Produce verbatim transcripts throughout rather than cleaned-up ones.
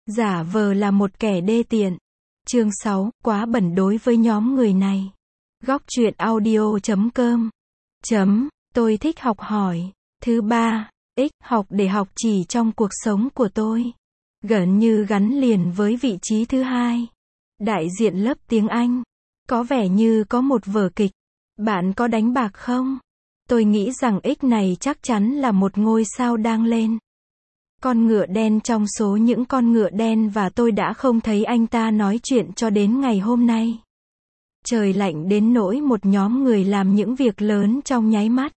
Giả vờ là một kẻ đê tiện. Chương sáu, quá bẩn đối với nhóm người này. Góc truyện audio chấm com. Chấm, tôi thích học hỏi. Thứ ba, x, học để học chỉ trong cuộc sống của tôi. Gần như gắn liền với vị trí thứ hai. Đại diện lớp tiếng Anh. Có vẻ như có một vở kịch. Bạn có đánh bạc không? Tôi nghĩ rằng X này chắc chắn là một ngôi sao đang lên. Con ngựa đen trong số những con ngựa đen và tôi đã không thấy anh ta nói chuyện cho đến ngày hôm nay. Trời lạnh đến nỗi một nhóm người làm những việc lớn trong nháy mắt.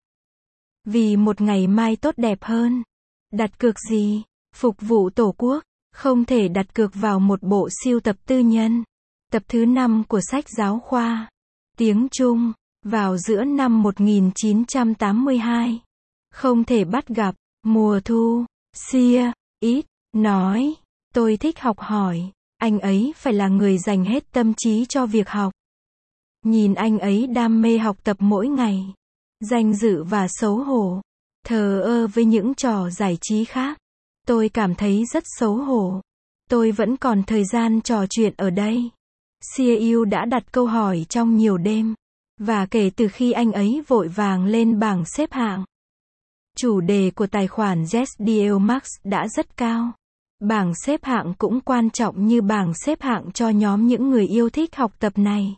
Vì một ngày mai tốt đẹp hơn. Đặt cược gì? Phục vụ Tổ quốc. Không thể đặt cược vào một bộ siêu tập tư nhân. Tập thứ năm của sách giáo khoa. Tiếng Trung. Vào giữa năm một nghìn chín trăm tám mươi hai. Không thể bắt gặp. Mùa thu. Sia. Ít. Nói. Tôi thích học hỏi. Anh ấy phải là người dành hết tâm trí cho việc học. Nhìn anh ấy đam mê học tập mỗi ngày. Danh dự và xấu hổ. Thờ ơ với những trò giải trí khác. Tôi cảm thấy rất xấu hổ. Tôi vẫn còn thời gian trò chuyện ở đây. Sia Yêu đã đặt câu hỏi trong nhiều đêm. Và kể từ khi anh ấy vội vàng lên bảng xếp hạng. Chủ đề của tài khoản Jesdiel Max đã rất cao. Bảng xếp hạng cũng quan trọng như bảng xếp hạng cho nhóm những người yêu thích học tập này.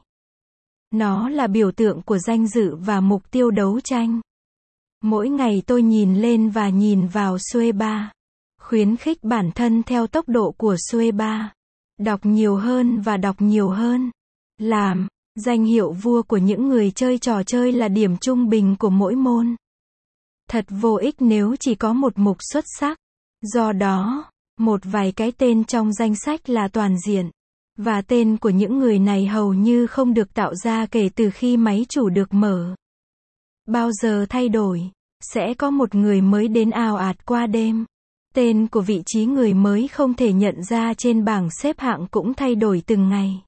Nó là biểu tượng của danh dự và mục tiêu đấu tranh. Mỗi ngày tôi nhìn lên và nhìn vào Sueba. Khuyến khích bản thân theo tốc độ của Sueba. Đọc nhiều hơn và đọc nhiều hơn. Làm. Danh hiệu vua của những người chơi trò chơi là điểm trung bình của mỗi môn. Thật vô ích nếu chỉ có một mục xuất sắc. Do đó, một vài cái tên trong danh sách là toàn diện. Và tên của những người này hầu như không được tạo ra kể từ khi máy chủ được mở. Bao giờ thay đổi, sẽ có một người mới đến ào ạt qua đêm. Tên của vị trí người mới không thể nhận ra trên bảng xếp hạng cũng thay đổi từng ngày.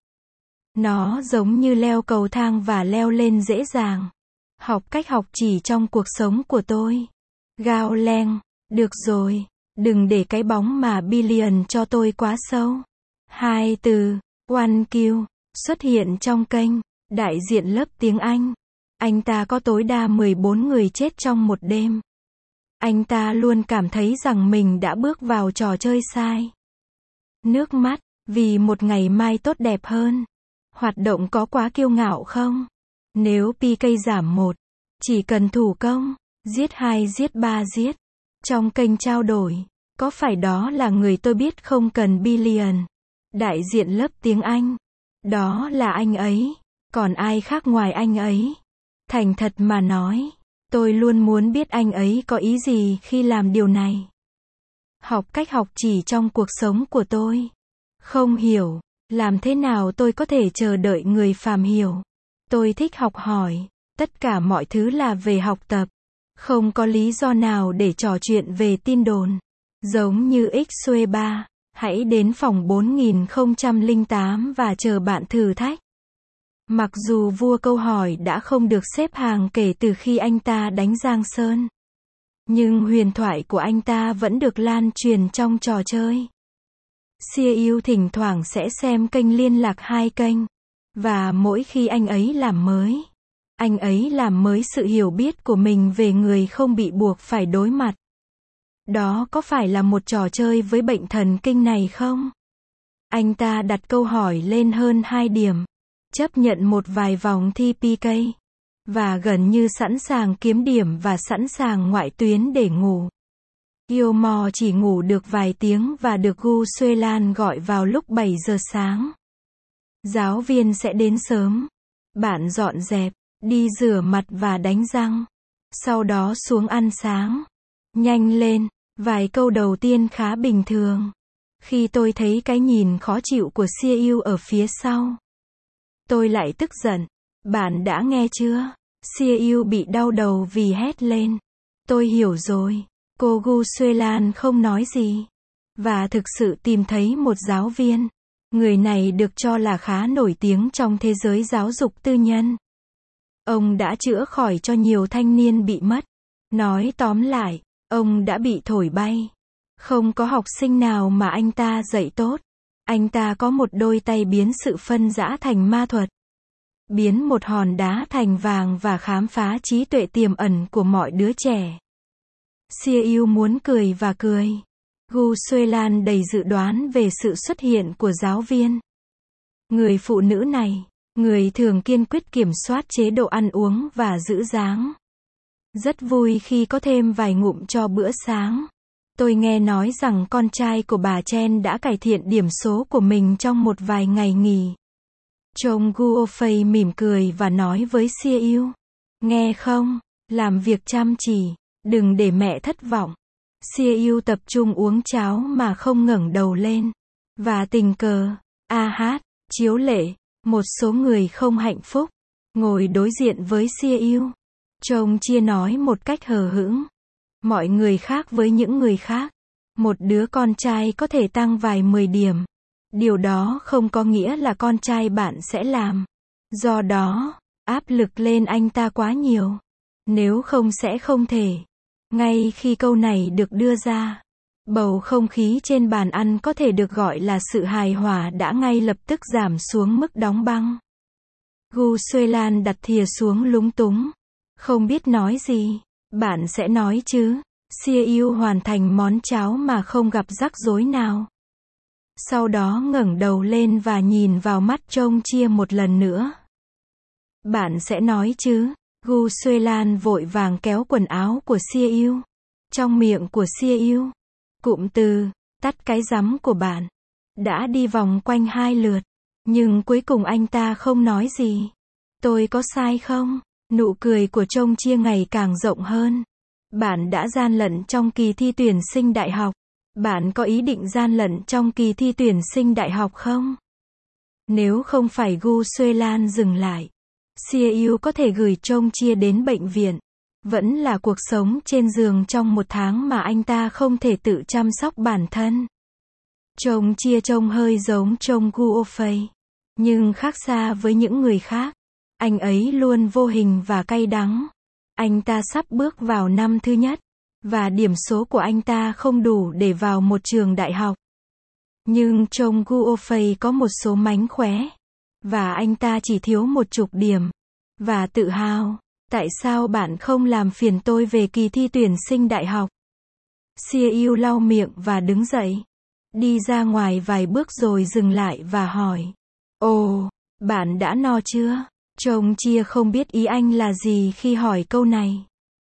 Nó giống như leo cầu thang và leo lên dễ dàng. Học cách học chỉ trong cuộc sống của tôi. Gao Leng, được rồi, đừng để cái bóng mà Billion cho tôi quá sâu. Hai từ, One Q, xuất hiện trong kênh, đại diện lớp tiếng Anh. Anh ta có tối đa mười bốn người chết trong một đêm. Anh ta luôn cảm thấy rằng mình đã bước vào trò chơi sai. Nước mắt, vì một ngày mai tốt đẹp hơn. Hoạt động có quá kiêu ngạo không? Nếu pê ca giảm một, chỉ cần thủ công, giết hai giết ba giết. Trong kênh trao đổi, có phải đó là người tôi biết không cần Billion? Đại diện lớp tiếng Anh. Đó là anh ấy. Còn ai khác ngoài anh ấy? Thành thật mà nói, tôi luôn muốn biết anh ấy có ý gì khi làm điều này. Học cách học chỉ trong cuộc sống của tôi. Không hiểu, làm thế nào tôi có thể chờ đợi người phàm hiểu. Tôi thích học hỏi, tất cả mọi thứ là về học tập. Không có lý do nào để trò chuyện về tin đồn. Giống như X ba, hãy đến phòng bốn nghìn không trăm lẻ tám và chờ bạn thử thách. Mặc dù vua câu hỏi đã không được xếp hàng kể từ khi anh ta đánh Giang Sơn. Nhưng huyền thoại của anh ta vẫn được lan truyền trong trò chơi. Sia Yêu thỉnh thoảng sẽ xem kênh liên lạc hai kênh. Và mỗi khi anh ấy làm mới, anh ấy làm mới sự hiểu biết của mình về người không bị buộc phải đối mặt. Đó có phải là một trò chơi với bệnh thần kinh này không? Anh ta đặt câu hỏi lên hơn hai điểm. Chấp nhận một vài vòng thi pê ca. Và gần như sẵn sàng kiếm điểm và sẵn sàng ngoại tuyến để ngủ. Gilmore chỉ ngủ được vài tiếng và được Gu Xuelan gọi vào lúc bảy giờ sáng. Giáo viên sẽ đến sớm. Bạn dọn dẹp, đi rửa mặt và đánh răng. Sau đó xuống ăn sáng. Nhanh lên, vài câu đầu tiên khá bình thường. Khi tôi thấy cái nhìn khó chịu của Sia Yêu ở phía sau, tôi lại tức giận. Bạn đã nghe chưa? Sia Yêu bị đau đầu vì hét lên. Tôi hiểu rồi. Cô Gu Xuelan không nói gì. Và thực sự tìm thấy một giáo viên. Người này được cho là khá nổi tiếng trong thế giới giáo dục tư nhân. Ông đã chữa khỏi cho nhiều thanh niên bị mất. Nói tóm lại, ông đã bị thổi bay. Không có học sinh nào mà anh ta dạy tốt. Anh ta có một đôi tay biến sự phân rã thành ma thuật. Biến một hòn đá thành vàng và khám phá trí tuệ tiềm ẩn của mọi đứa trẻ. Sia Yu muốn cười và cười. Gu Xuelan đầy dự đoán về sự xuất hiện của giáo viên. Người phụ nữ này, người thường kiên quyết kiểm soát chế độ ăn uống và giữ dáng. Rất vui khi có thêm vài ngụm cho bữa sáng. Tôi nghe nói rằng con trai của bà Chen đã cải thiện điểm số của mình trong một vài ngày nghỉ. Chồng Guo Fei mỉm cười và nói với Sia Yu. Nghe không? Làm việc chăm chỉ. Đừng để mẹ thất vọng. Sia Yu tập trung uống cháo mà không ngẩng đầu lên. Và tình cờ, a hát, chiếu lệ, một số người không hạnh phúc, ngồi đối diện với Sia Yu. Chồng chia nói một cách hờ hững. Mọi người khác với những người khác. Một đứa con trai có thể tăng vài mười điểm. Điều đó không có nghĩa là con trai bạn sẽ làm. Do đó, áp lực lên anh ta quá nhiều. Nếu không sẽ không thể. Ngay khi câu này được đưa ra, bầu không khí trên bàn ăn có thể được gọi là sự hài hòa đã ngay lập tức giảm xuống mức đóng băng. Gu Xuelan đặt thìa xuống lúng túng. Không biết nói gì. Bạn sẽ nói chứ. Sia Yu hoàn thành món cháo mà không gặp rắc rối nào. Sau đó ngẩng đầu lên và nhìn vào mắt Chong Chia một lần nữa. Bạn sẽ nói chứ. Gu Xuelan vội vàng kéo quần áo của Sia Yu. Trong miệng của Sia Yu, cụm từ, tắt cái rắm của bạn, đã đi vòng quanh hai lượt. Nhưng cuối cùng anh ta không nói gì. Tôi có sai không? Nụ cười của Chong Chia ngày càng rộng hơn. Bạn đã gian lận trong kỳ thi tuyển sinh đại học. Bạn có ý định gian lận trong kỳ thi tuyển sinh đại học không? Nếu không phải Gu Xuelan dừng lại, Sia Yu có thể gửi Chong Chia đến bệnh viện. Vẫn là cuộc sống trên giường trong một tháng mà anh ta không thể tự chăm sóc bản thân. Chong Chia trông hơi giống Chong Guo Fei. Nhưng khác xa với những người khác. Anh ấy luôn vô hình và cay đắng. Anh ta sắp bước vào năm thứ nhất. Và điểm số của anh ta không đủ để vào một trường đại học. Nhưng Chong Guo Fei có một số mánh khóe. Và anh ta chỉ thiếu một chục điểm. Và tự hào. Tại sao bạn không làm phiền tôi về kỳ thi tuyển sinh đại học? Sia Yu lau miệng và đứng dậy. Đi ra ngoài vài bước rồi dừng lại và hỏi. Ồ, bạn đã no chưa? Chong Chia không biết ý anh là gì khi hỏi câu này.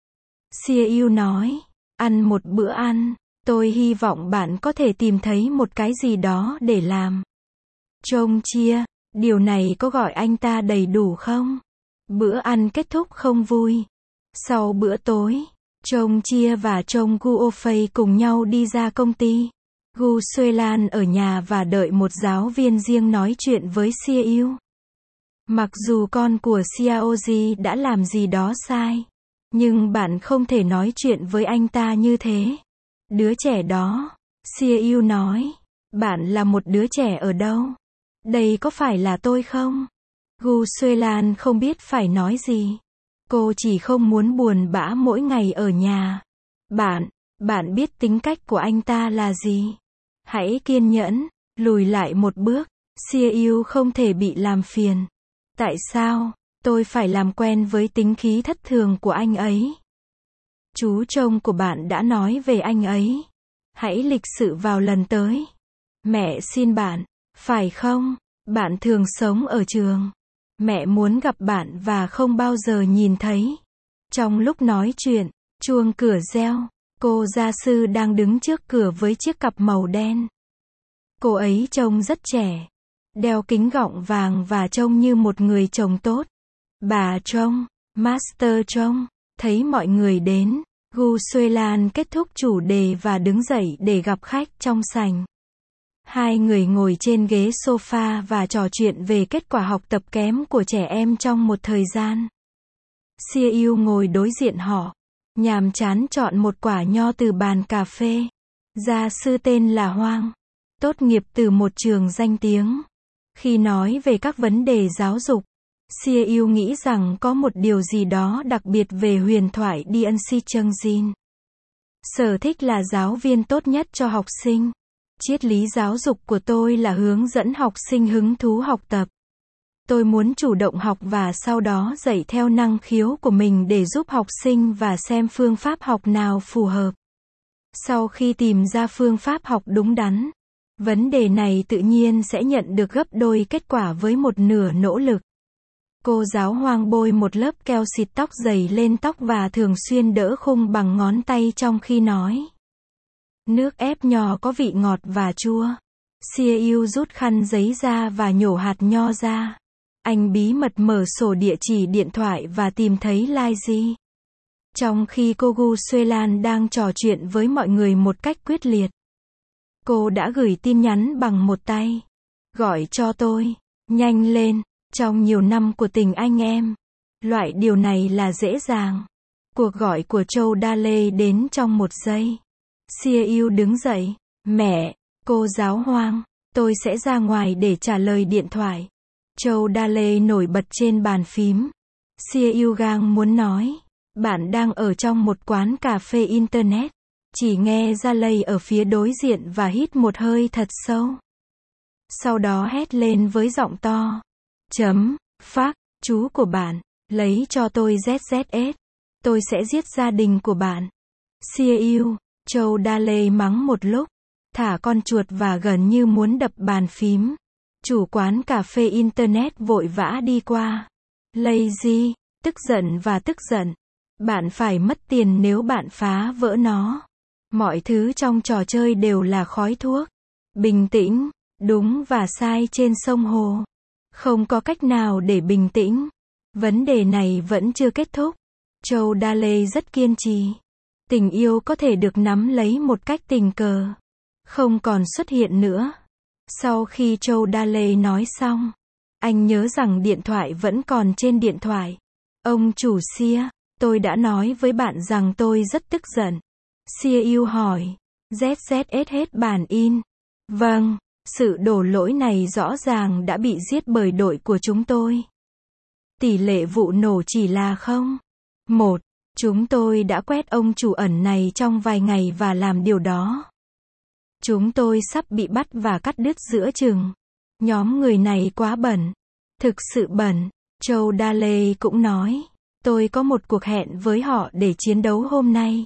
Sia Yu nói. Ăn một bữa ăn. Tôi hy vọng bạn có thể tìm thấy một cái gì đó để làm. Chong Chia, điều này có gọi anh ta đầy đủ không? Bữa ăn kết thúc không vui. Sau bữa tối, Chong Chia và Chong Guo Fei cùng nhau đi ra công ty. Gu Xuelan ở nhà và đợi một giáo viên riêng nói chuyện với Sia Yu. Mặc dù con của Xiaoji đã làm gì đó sai, nhưng bạn không thể nói chuyện với anh ta như thế. Đứa trẻ đó, Sia Yu nói. Bạn là một đứa trẻ ở đâu? Đây có phải là tôi không? Gu Xuelan không biết phải nói gì. Cô chỉ không muốn buồn bã mỗi ngày ở nhà. Bạn, bạn biết tính cách của anh ta là gì? Hãy kiên nhẫn, lùi lại một bước. Sia Yu không thể bị làm phiền. Tại sao? Tôi phải làm quen với tính khí thất thường của anh ấy. Chú chồng của bạn đã nói về anh ấy. Hãy lịch sự vào lần tới. Mẹ xin bạn, phải không? Bạn thường sống ở trường. Mẹ muốn gặp bạn và không bao giờ nhìn thấy. Trong lúc nói chuyện, chuông cửa reo. Cô gia sư đang đứng trước cửa với chiếc cặp màu đen. Cô ấy trông rất trẻ. Đeo kính gọng vàng và trông như một người chồng tốt. Bà Chong, Master Chong, thấy mọi người đến. Gu Xuelan kết thúc chủ đề và đứng dậy để gặp khách trong sảnh. Hai người ngồi trên ghế sofa và trò chuyện về kết quả học tập kém của trẻ em trong một thời gian. Sia Yu ngồi đối diện họ, nhàm chán chọn một quả nho từ bàn cà phê. Gia sư tên là Hoang, tốt nghiệp từ một trường danh tiếng. Khi nói về các vấn đề giáo dục, Sia Yu nghĩ rằng có một điều gì đó đặc biệt về huyền thoại Dian Si Chung Jin. Sở thích là giáo viên tốt nhất cho học sinh. Triết lý giáo dục của tôi là hướng dẫn học sinh hứng thú học tập. Tôi muốn chủ động học và sau đó dạy theo năng khiếu của mình để giúp học sinh và xem phương pháp học nào phù hợp. Sau khi tìm ra phương pháp học đúng đắn, vấn đề này tự nhiên sẽ nhận được gấp đôi kết quả với một nửa nỗ lực. Cô giáo Hoang bôi một lớp keo xịt tóc dày lên tóc và thường xuyên đỡ khung bằng ngón tay trong khi nói. Nước ép nho có vị ngọt và chua. xê u rút khăn giấy ra và nhổ hạt nho ra. Anh bí mật mở sổ địa chỉ điện thoại và tìm thấy Lizzie. Trong khi cô Gu Xuelan đang trò chuyện với mọi người một cách quyết liệt, cô đã gửi tin nhắn bằng một tay. Gọi cho tôi. Nhanh lên. Trong nhiều năm của tình anh em, loại điều này là dễ dàng. Cuộc gọi của Châu Đa Lê đến trong một giây. xê u đứng dậy. Mẹ, cô giáo Hoang, tôi sẽ ra ngoài để trả lời điện thoại. Châu Đa Lê nổi bật trên bàn phím. xê u gang muốn nói. Bạn đang ở trong một quán cà phê Internet. Chỉ nghe ra lây ở phía đối diện và hít một hơi thật sâu. Sau đó hét lên với giọng to. Chấm, phác, chú của bạn, lấy cho tôi Z Z S. Tôi sẽ giết gia đình của bạn. xê u, Châu Đa Lê mắng một lúc, thả con chuột và gần như muốn đập bàn phím. Chủ quán cà phê Internet vội vã đi qua. Lazy, tức giận và tức giận. Bạn phải mất tiền nếu bạn phá vỡ nó. Mọi thứ trong trò chơi đều là khói thuốc. Bình tĩnh, đúng và sai trên sông hồ. Không có cách nào để bình tĩnh. Vấn đề này vẫn chưa kết thúc. Châu Đa Lê rất kiên trì. Tình yêu có thể được nắm lấy một cách tình cờ. Không còn xuất hiện nữa. Sau khi Châu Đa Lê nói xong, anh nhớ rằng điện thoại vẫn còn trên điện thoại. Ông chủ xia, tôi đã nói với bạn rằng tôi rất tức giận. xê u hỏi. Z Z S hết bản in. Vâng, sự đổ lỗi này rõ ràng đã bị giết bởi đội của chúng tôi. Tỷ lệ vụ nổ chỉ là không. Một. Chúng tôi đã quét ông chủ ẩn này trong vài ngày và làm điều đó. Chúng tôi sắp bị bắt và cắt đứt giữa chừng. Nhóm người này quá bẩn. Thực sự bẩn. Châu Đa Lê cũng nói. Tôi có một cuộc hẹn với họ để chiến đấu hôm nay.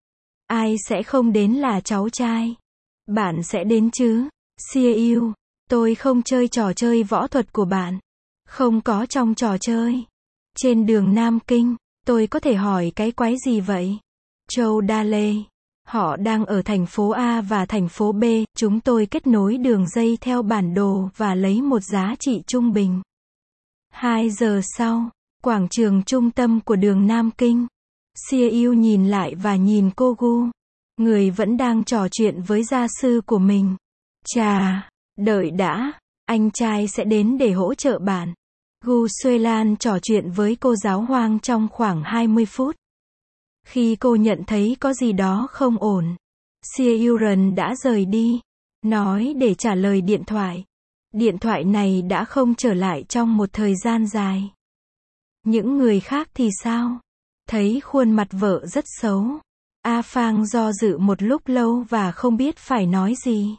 Ai sẽ không đến là cháu trai. Bạn sẽ đến chứ? xê u, tôi không chơi trò chơi võ thuật của bạn. Không có trong trò chơi. Trên đường Nam Kinh, tôi có thể hỏi cái quái gì vậy? Châu Đa Lê. Họ đang ở thành phố A và thành phố B, chúng tôi kết nối đường dây theo bản đồ và lấy một giá trị trung bình. Hai giờ sau, quảng trường trung tâm của đường Nam Kinh. xê u nhìn lại và nhìn cô Gu. Người vẫn đang trò chuyện với gia sư của mình. Chà, đợi đã, anh trai sẽ đến để hỗ trợ bạn. Gu Xuelan trò chuyện với cô giáo Hoang trong khoảng hai mươi phút. Khi cô nhận thấy có gì đó không ổn, xê u Rần đã rời đi. Nói để trả lời điện thoại. Điện thoại này đã không trở lại trong một thời gian dài. Những người khác thì sao? Thấy khuôn mặt vợ rất xấu. A Phang do dự một lúc lâu và không biết phải nói gì.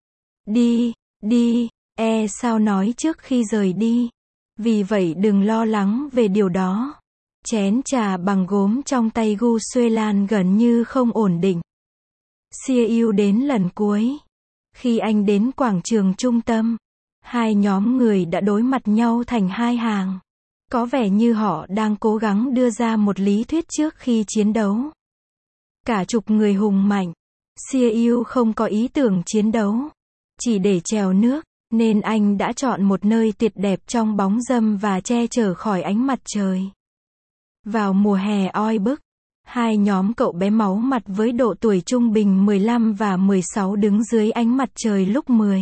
Đi, đi, e sao nói trước khi rời đi. Vì vậy đừng lo lắng về điều đó. Chén trà bằng gốm trong tay Gu Xuelan gần như không ổn định. xê u đến lần cuối. Khi anh đến quảng trường trung tâm, hai nhóm người đã đối mặt nhau thành hai hàng. Có vẻ như họ đang cố gắng đưa ra một lý thuyết trước khi chiến đấu. Cả chục người hùng mạnh. xê u không có ý tưởng chiến đấu. Chỉ để trèo nước, nên anh đã chọn một nơi tuyệt đẹp trong bóng râm và che chở khỏi ánh mặt trời. Vào mùa hè oi bức, hai nhóm cậu bé máu mặt với độ tuổi trung bình mười lăm và mười sáu đứng dưới ánh mặt trời lúc mười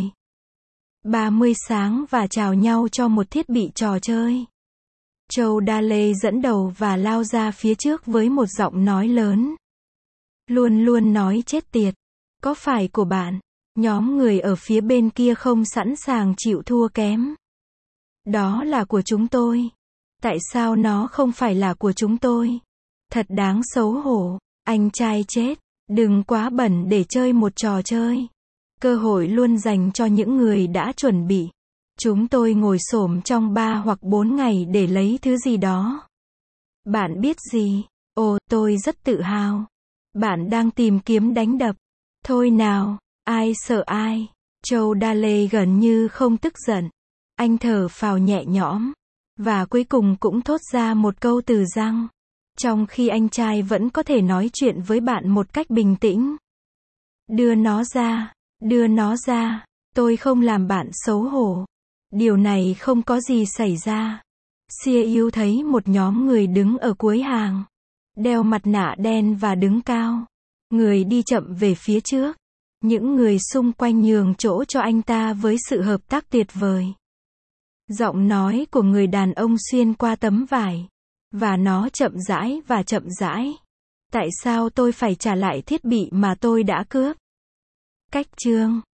ba mươi sáng và chào nhau cho một thiết bị trò chơi. Châu Đa Lê dẫn đầu và lao ra phía trước với một giọng nói lớn. Luôn luôn nói chết tiệt. Có phải của bạn? Nhóm người ở phía bên kia không sẵn sàng chịu thua kém. Đó là của chúng tôi. Tại sao nó không phải là của chúng tôi? Thật đáng xấu hổ. Anh trai chết. Đừng quá bận để chơi một trò chơi. Cơ hội luôn dành cho những người đã chuẩn bị. Chúng tôi ngồi xổm trong ba hoặc bốn ngày để lấy thứ gì đó. Bạn biết gì? Ồ, tôi rất tự hào. Bạn đang tìm kiếm đánh đập. Thôi nào, ai sợ ai? Joe Daly gần như không tức giận. Anh thở phào nhẹ nhõm. Và cuối cùng cũng thốt ra một câu từ răng. Trong khi anh trai vẫn có thể nói chuyện với bạn một cách bình tĩnh. Đưa nó ra. Đưa nó ra. Tôi không làm bạn xấu hổ. Điều này không có gì xảy ra. Siêu thấy một nhóm người đứng ở cuối hàng. Đeo mặt nạ đen và đứng cao. Người đi chậm về phía trước. Những người xung quanh nhường chỗ cho anh ta với sự hợp tác tuyệt vời. Giọng nói của người đàn ông xuyên qua tấm vải. Và nó chậm rãi và chậm rãi. Tại sao tôi phải trả lại thiết bị mà tôi đã cướp? Cách chương